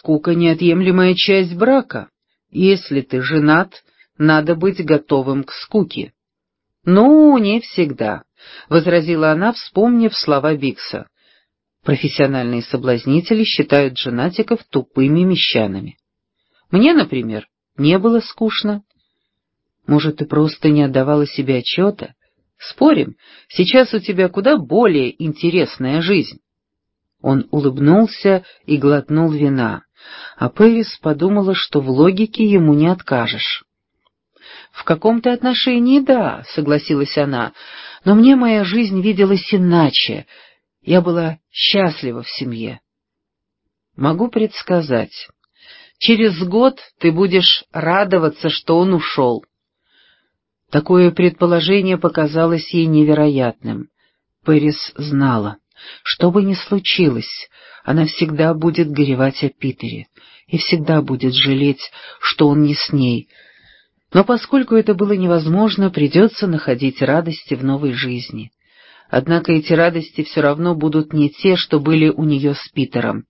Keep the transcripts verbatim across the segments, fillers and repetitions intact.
Скука — неотъемлемая часть брака. Если ты женат, надо быть готовым к скуке». «Ну, не всегда», — возразила она, вспомнив слова Бикса. «Профессиональные соблазнители считают женатиков тупыми мещанами. Мне, например, не было скучно». «Может, ты просто не отдавала себе отчета? Спорим, сейчас у тебя куда более интересная жизнь». Он улыбнулся и глотнул вина, а Пэрис подумала, что в логике ему не откажешь. «В каком-то отношении да», — согласилась она, — «но мне моя жизнь виделась иначе. Я была счастлива в семье». «Могу предсказать. Через год ты будешь радоваться, что он ушел». Такое предположение показалось ей невероятным. Пэрис знала, что бы ни случилось, она всегда будет горевать о Питере и всегда будет жалеть, что он не с ней. Но поскольку это было невозможно, придется находить радости в новой жизни. Однако эти радости все равно будут не те, что были у нее с Питером.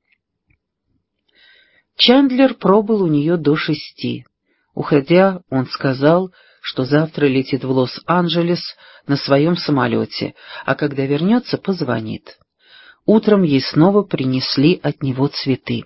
Чандлер пробыл у нее до шести. Уходя, он сказал, что завтра летит в Лос-Анджелес на своем самолете, а когда вернется, позвонит. Утром ей снова принесли от него цветы.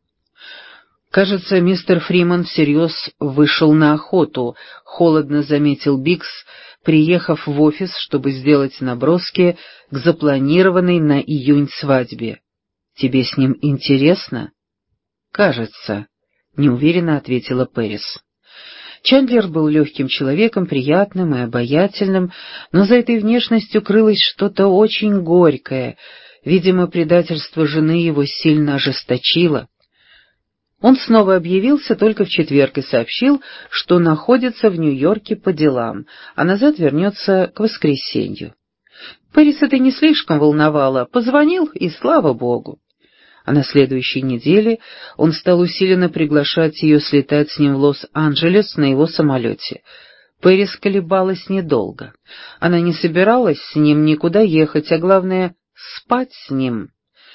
«Кажется, мистер Фриман всерьез вышел на охоту», — холодно заметил Бикс, приехав в офис, чтобы сделать наброски к запланированной на июнь свадьбе. «Тебе с ним интересно?» «Кажется», — неуверенно ответила Пэрис. Чандлер был легким человеком, приятным и обаятельным, но за этой внешностью крылось что-то очень горькое. Видимо, предательство жены его сильно ожесточило. Он снова объявился только в четверг и сообщил, что находится в Нью-Йорке по делам, а назад вернется к воскресенью. Пэрис это не слишком волновало, позвонил, и слава богу. А на следующей неделе он стал усиленно приглашать ее слетать с ним в Лос-Анджелес на его самолете. Пэрис колебалась недолго. Она не собиралась с ним никуда ехать, а главное — спать с ним.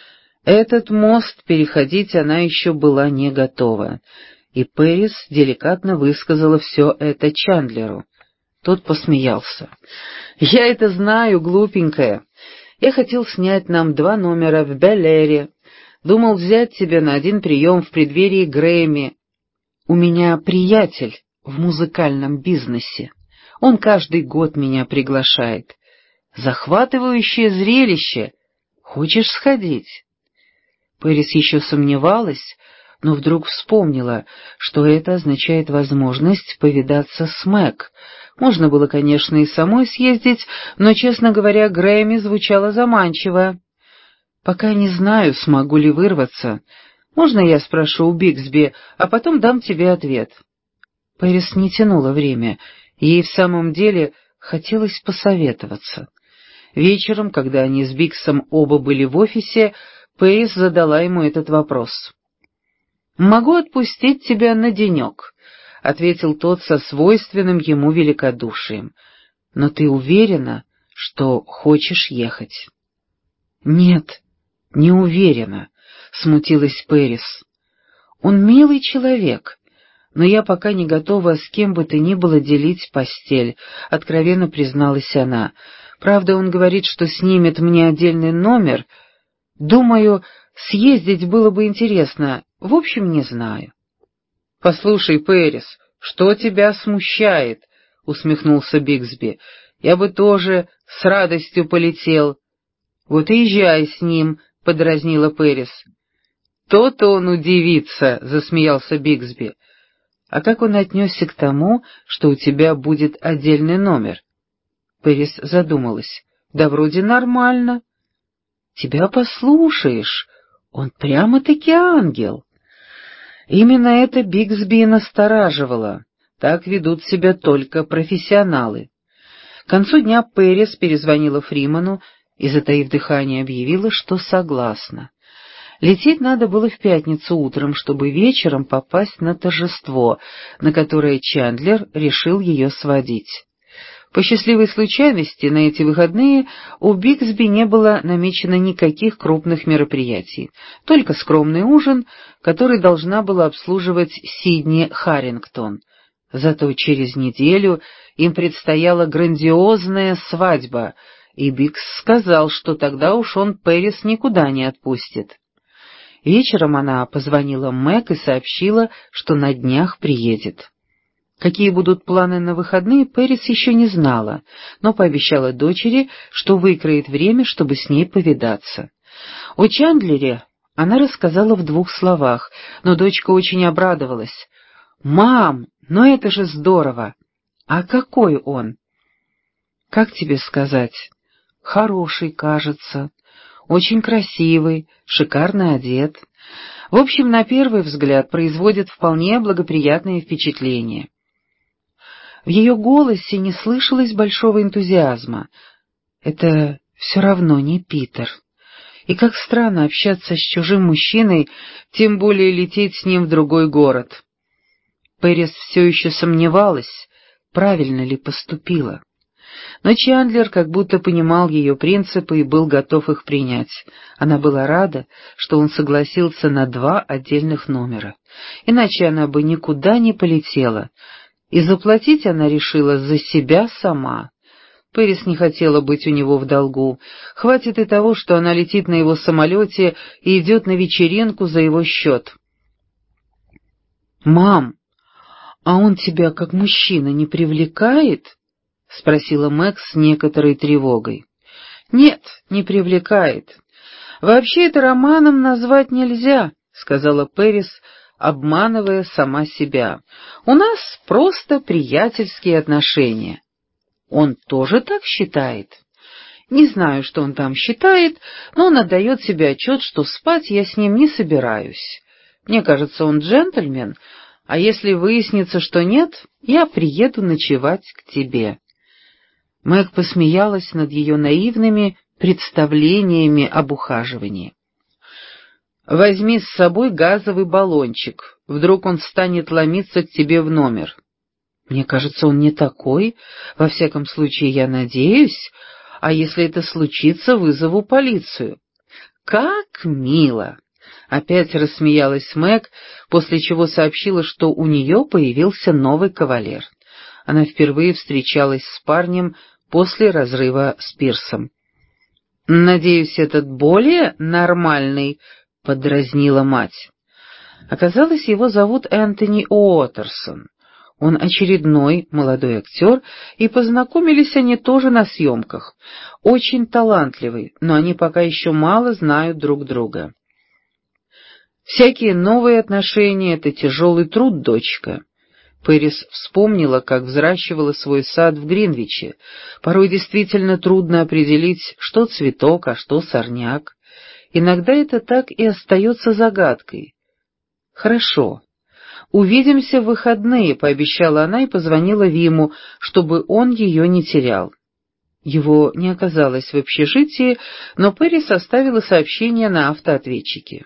Этот мост переходить она еще была не готова, и Пэрис деликатно высказала все это Чандлеру. Тот посмеялся. «Я это знаю, глупенькая. Я хотел снять нам два номера в Белл-Эре. Думал взять тебя на один прием в преддверии Грэмми. У меня приятель в музыкальном бизнесе. Он каждый год меня приглашает. Захватывающее зрелище. Хочешь сходить?» Пэрис еще сомневалась, но вдруг вспомнила, что это означает возможность повидаться с Мэг. Можно было, конечно, и самой съездить, но, честно говоря, Грэмми звучало заманчиво. «Пока не знаю, смогу ли вырваться. Можно я спрошу у Биксби, а потом дам тебе ответ?» Пэрис не тянула время, ей в самом деле хотелось посоветоваться. Вечером, когда они с Биксом оба были в офисе, Пэрис задала ему этот вопрос. «Могу отпустить тебя на денек», — ответил тот со свойственным ему великодушием. «Но ты уверена, что хочешь ехать?» «Нет, не уверена», — смутилась Пэрис. «Он милый человек, но я пока не готова с кем бы то ни было делить постель», — откровенно призналась она. «Правда, он говорит, что снимет мне отдельный номер. Думаю, съездить было бы интересно. В общем, не знаю». «Послушай, Пэрис, что тебя смущает?» — усмехнулся Биксби. «Я бы тоже с радостью полетел». «Вот и езжай с ним», — подразнила Пэрис. «То-то он удивится», — засмеялся Биксби. «А как он отнесся к тому, что у тебя будет отдельный номер?» Пэрис задумалась. «Да вроде нормально». «Тебя послушаешь, он прямо-таки ангел». Именно это Биксби и настораживало. Так ведут себя только профессионалы. К концу дня Пэрис перезвонила Фриману и, затаив дыхание, объявила, что согласна. Лететь надо было в пятницу утром, чтобы вечером попасть на торжество, на которое Чандлер решил ее сводить. По счастливой случайности на эти выходные у Бигсби не было намечено никаких крупных мероприятий, только скромный ужин, который должна была обслуживать Сидни Харрингтон. Зато через неделю им предстояла грандиозная свадьба, и Бигс сказал, что тогда уж он Пэрис никуда не отпустит. Вечером она позвонила Мэг и сообщила, что на днях приедет. Какие будут планы на выходные, Пэрис еще не знала, но пообещала дочери, что выкроет время, чтобы с ней повидаться. О Чандлере она рассказала в двух словах, но дочка очень обрадовалась. «Мам, ну это же здорово! А какой он?» «Как тебе сказать? Хороший, кажется, очень красивый, шикарно одет. В общем, на первый взгляд производит вполне благоприятное впечатление». В ее голосе не слышалось большого энтузиазма. Это все равно не Питер. И как странно общаться с чужим мужчиной, тем более лететь с ним в другой город. Пэрис все еще сомневалась, правильно ли поступила. Но Чандлер как будто понимал ее принципы и был готов их принять. Она была рада, что он согласился на два отдельных номера. Иначе она бы никуда не полетела. И заплатить она решила за себя сама. Пэрис не хотела быть у него в долгу. Хватит и того, что она летит на его самолете и идет на вечеринку за его счет. «Мам, а он тебя как мужчина не привлекает?» — спросила Мэг с некоторой тревогой. «Нет, не привлекает. Вообще это романом назвать нельзя», — сказала Пэрис, обманывая сама себя. «У нас просто приятельские отношения». «Он тоже так считает?» «Не знаю, что он там считает, но он отдает себе отчет, что спать я с ним не собираюсь. Мне кажется, он джентльмен, а если выяснится, что нет, я приеду ночевать к тебе». Мэг посмеялась над ее наивными представлениями об ухаживании. «Возьми с собой газовый баллончик, вдруг он станет ломиться к тебе в номер». «Мне кажется, он не такой, во всяком случае, я надеюсь, а если это случится, вызову полицию». «Как мило!» — опять рассмеялась Мэг, после чего сообщила, что у нее появился новый кавалер. Она впервые встречалась с парнем после разрыва с Пирсом. «Надеюсь, этот более нормальный», — подразнила мать. Оказалось, его зовут Энтони Уотерсон. Он очередной молодой актер, и познакомились они тоже на съемках. Очень талантливый, но они пока еще мало знают друг друга. «Всякие новые отношения — это тяжелый труд, дочка». Пэрис вспомнила, как взращивала свой сад в Гринвиче. Порой действительно трудно определить, что цветок, а что сорняк. Иногда это так и остается загадкой. «Хорошо. Увидимся в выходные», — пообещала она и позвонила Виму, чтобы он ее не терял. Его не оказалось в общежитии, но Пэрис оставила сообщение на автоответчике.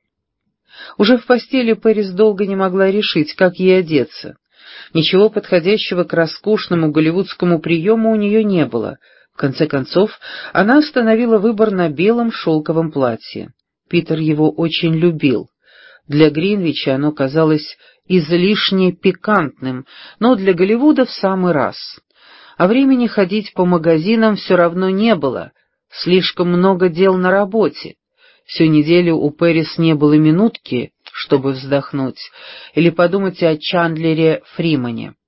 Уже в постели Пэрис долго не могла решить, как ей одеться. Ничего подходящего к роскошному голливудскому приему у нее не было. В конце концов, она остановила выбор на белом шелковом платье. Питер его очень любил. Для Гринвича оно казалось излишне пикантным, но для Голливуда в самый раз. А времени ходить по магазинам все равно не было, слишком много дел на работе. Всю неделю у Пэрис не было минутки, чтобы вздохнуть или подумать о Чандлере Фримане.